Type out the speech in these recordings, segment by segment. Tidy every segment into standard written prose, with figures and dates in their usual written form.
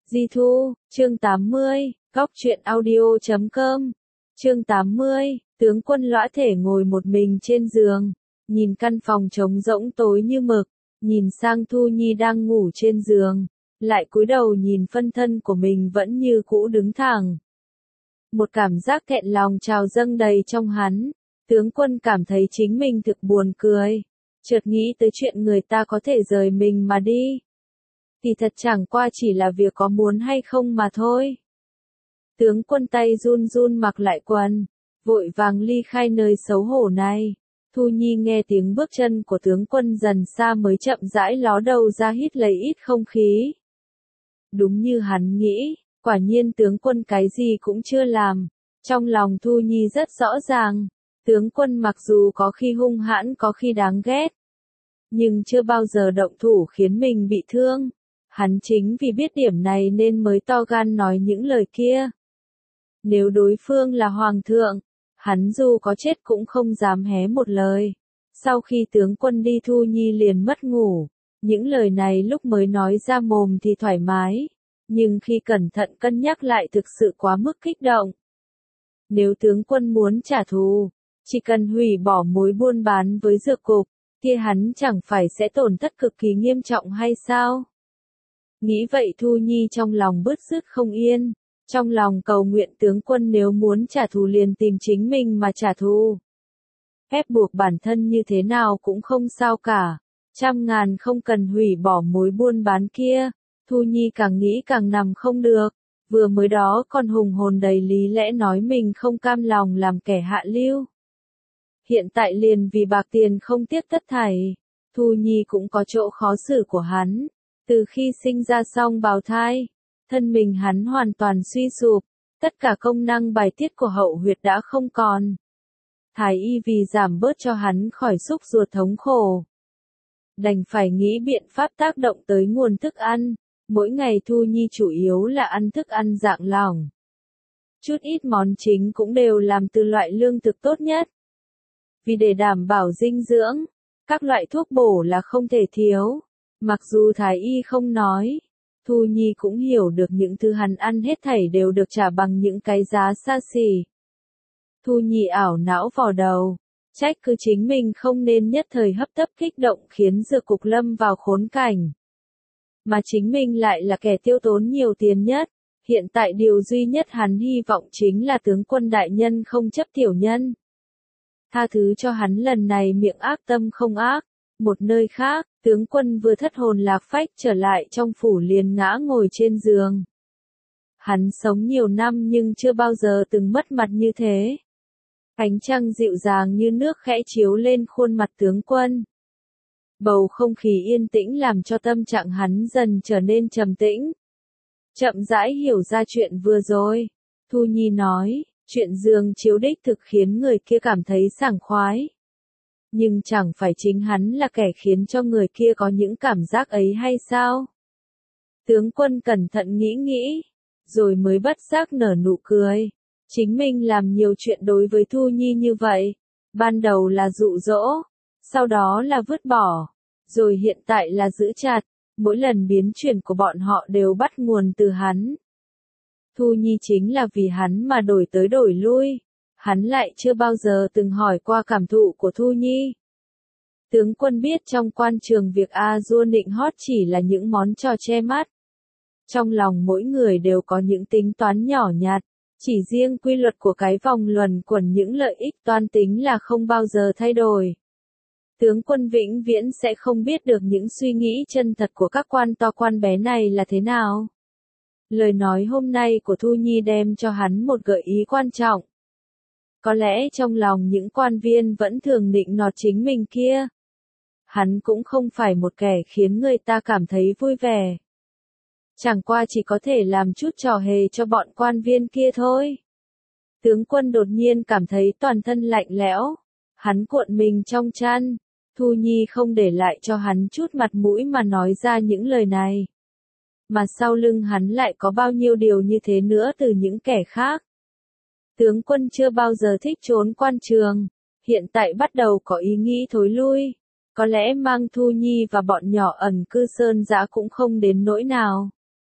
Di Thu, chương 80, góc truyện audio.com, chương 80, tướng quân lõa thể ngồi một mình trên giường, nhìn căn phòng trống rỗng tối như mực, nhìn sang Thu Nhi đang ngủ trên giường, lại cúi đầu nhìn phân thân của mình vẫn như cũ đứng thẳng. Một cảm giác thẹn lòng trào dâng đầy trong hắn, tướng quân cảm thấy chính mình thực buồn cười, chợt nghĩ tới chuyện người ta có thể rời mình mà đi. Thì thật chẳng qua chỉ là việc có muốn hay không mà thôi. Tướng quân tay run run mặc lại quần, vội vàng ly khai nơi xấu hổ này. Thu Nhi nghe tiếng bước chân của tướng quân dần xa mới chậm rãi ló đầu ra hít lấy ít không khí. Đúng như hắn nghĩ, quả nhiên tướng quân cái gì cũng chưa làm. Trong lòng Thu Nhi rất rõ ràng, tướng quân mặc dù có khi hung hãn có khi đáng ghét, nhưng chưa bao giờ động thủ khiến mình bị thương. Hắn chính vì biết điểm này nên mới to gan nói những lời kia. Nếu đối phương là hoàng thượng, hắn dù có chết cũng không dám hé một lời. Sau khi tướng quân đi Thu Nhi liền mất ngủ. Những lời này lúc mới nói ra mồm thì thoải mái, nhưng khi cẩn thận cân nhắc lại thực sự quá mức kích động. Nếu tướng quân muốn trả thù, chỉ cần hủy bỏ mối buôn bán với dược cục, kia hắn chẳng phải sẽ tổn thất cực kỳ nghiêm trọng hay sao? Nghĩ vậy Thu Nhi trong lòng bứt rứt không yên, trong lòng cầu nguyện tướng quân nếu muốn trả thù liền tìm chính mình mà trả thù. Ép buộc bản thân như thế nào cũng không sao cả, trăm ngàn không cần hủy bỏ mối buôn bán kia. Thu Nhi càng nghĩ càng nằm không được, vừa mới đó còn hùng hồn đầy lý lẽ nói mình không cam lòng làm kẻ hạ lưu. Hiện tại liền vì bạc tiền không tiếc tất thảy. Thu Nhi cũng có chỗ khó xử của hắn. Từ khi sinh ra xong bào thai, thân mình hắn hoàn toàn suy sụp, tất cả công năng bài tiết của hậu huyệt đã không còn. Thái y vì giảm bớt cho hắn khỏi xúc ruột thống khổ, đành phải nghĩ biện pháp tác động tới nguồn thức ăn. Mỗi ngày Thu Nhi chủ yếu là ăn thức ăn dạng lỏng. Chút ít món chính cũng đều làm từ loại lương thực tốt nhất. Vì để đảm bảo dinh dưỡng, các loại thuốc bổ là không thể thiếu. Mặc dù Thái y không nói, Thu Nhi cũng hiểu được những thứ hắn ăn hết thảy đều được trả bằng những cái giá xa xỉ. Thu Nhi ảo não vò đầu, trách cứ chính mình không nên nhất thời hấp tấp kích động khiến dược cục lâm vào khốn cảnh. Mà chính mình lại là kẻ tiêu tốn nhiều tiền nhất, hiện tại điều duy nhất hắn hy vọng chính là tướng quân đại nhân không chấp tiểu nhân. Tha thứ cho hắn lần này miệng ác tâm không ác. Một nơi khác, tướng quân vừa thất hồn lạc phách trở lại trong phủ liền ngã ngồi trên giường. Hắn sống nhiều năm nhưng chưa bao giờ từng mất mặt như thế. Ánh trăng dịu dàng như nước khẽ chiếu lên khuôn mặt tướng quân. Bầu không khí yên tĩnh làm cho tâm trạng hắn dần trở nên trầm tĩnh. Chậm rãi hiểu ra chuyện vừa rồi, Thu Nhi nói, chuyện giường chiếu đích thực khiến người kia cảm thấy sảng khoái. Nhưng chẳng phải chính hắn là kẻ khiến cho người kia có những cảm giác ấy hay sao? Tướng quân cẩn thận nghĩ nghĩ, rồi mới bất giác nở nụ cười. Chính mình làm nhiều chuyện đối với Thu Nhi như vậy. Ban đầu là dụ dỗ, sau đó là vứt bỏ, rồi hiện tại là giữ chặt. Mỗi lần biến chuyển của bọn họ đều bắt nguồn từ hắn. Thu Nhi chính là vì hắn mà đổi tới đổi lui. Hắn lại chưa bao giờ từng hỏi qua cảm thụ của Thu Nhi. Tướng quân biết trong quan trường việc A-dua nịnh hót chỉ là những món trò che mắt. Trong lòng mỗi người đều có những tính toán nhỏ nhặt, chỉ riêng quy luật của cái vòng luẩn quẩn những lợi ích toan tính là không bao giờ thay đổi. Tướng quân vĩnh viễn sẽ không biết được những suy nghĩ chân thật của các quan to quan bé này là thế nào. Lời nói hôm nay của Thu Nhi đem cho hắn một gợi ý quan trọng. Có lẽ trong lòng những quan viên vẫn thường nịnh nọt chính mình kia. Hắn cũng không phải một kẻ khiến người ta cảm thấy vui vẻ. Chẳng qua chỉ có thể làm chút trò hề cho bọn quan viên kia thôi. Tướng quân đột nhiên cảm thấy toàn thân lạnh lẽo. Hắn cuộn mình trong chăn. Thu Nhi không để lại cho hắn chút mặt mũi mà nói ra những lời này. Mà sau lưng hắn lại có bao nhiêu điều như thế nữa từ những kẻ khác. Tướng quân chưa bao giờ thích trốn quan trường, hiện tại bắt đầu có ý nghĩ thối lui. Có lẽ mang Thu Nhi và bọn nhỏ ẩn cư sơn dã cũng không đến nỗi nào.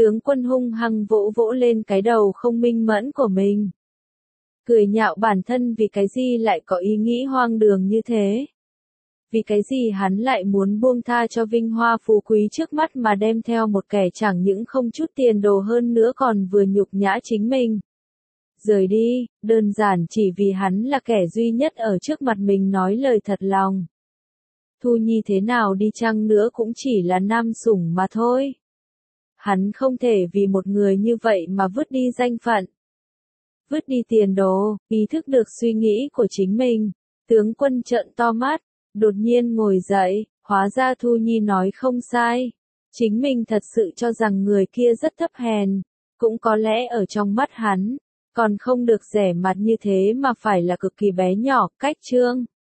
Tướng Quân hung hăng vỗ vỗ lên cái đầu không minh mẫn của mình. Cười nhạo bản thân vì cái gì lại có ý nghĩ hoang đường như thế. Vì cái gì hắn lại muốn buông tha cho vinh hoa phú quý trước mắt mà đem theo một kẻ chẳng những không chút tiền đồ hơn nữa còn vừa nhục nhã chính mình. Rời đi, đơn giản chỉ vì hắn là kẻ duy nhất ở trước mặt mình nói lời thật lòng. Thu Nhi thế nào đi chăng nữa cũng chỉ là nam sủng mà thôi. Hắn không thể vì một người như vậy mà vứt đi danh phận. Vứt đi tiền đồ, ý thức được suy nghĩ của chính mình. Tướng Quân trợn to mắt, đột nhiên ngồi dậy, hóa ra Thu Nhi nói không sai. Chính mình thật sự cho rằng người kia rất thấp hèn, cũng có lẽ ở trong mắt hắn, còn không được rẻ mặt như thế mà phải là cực kỳ bé nhỏ, cách trương.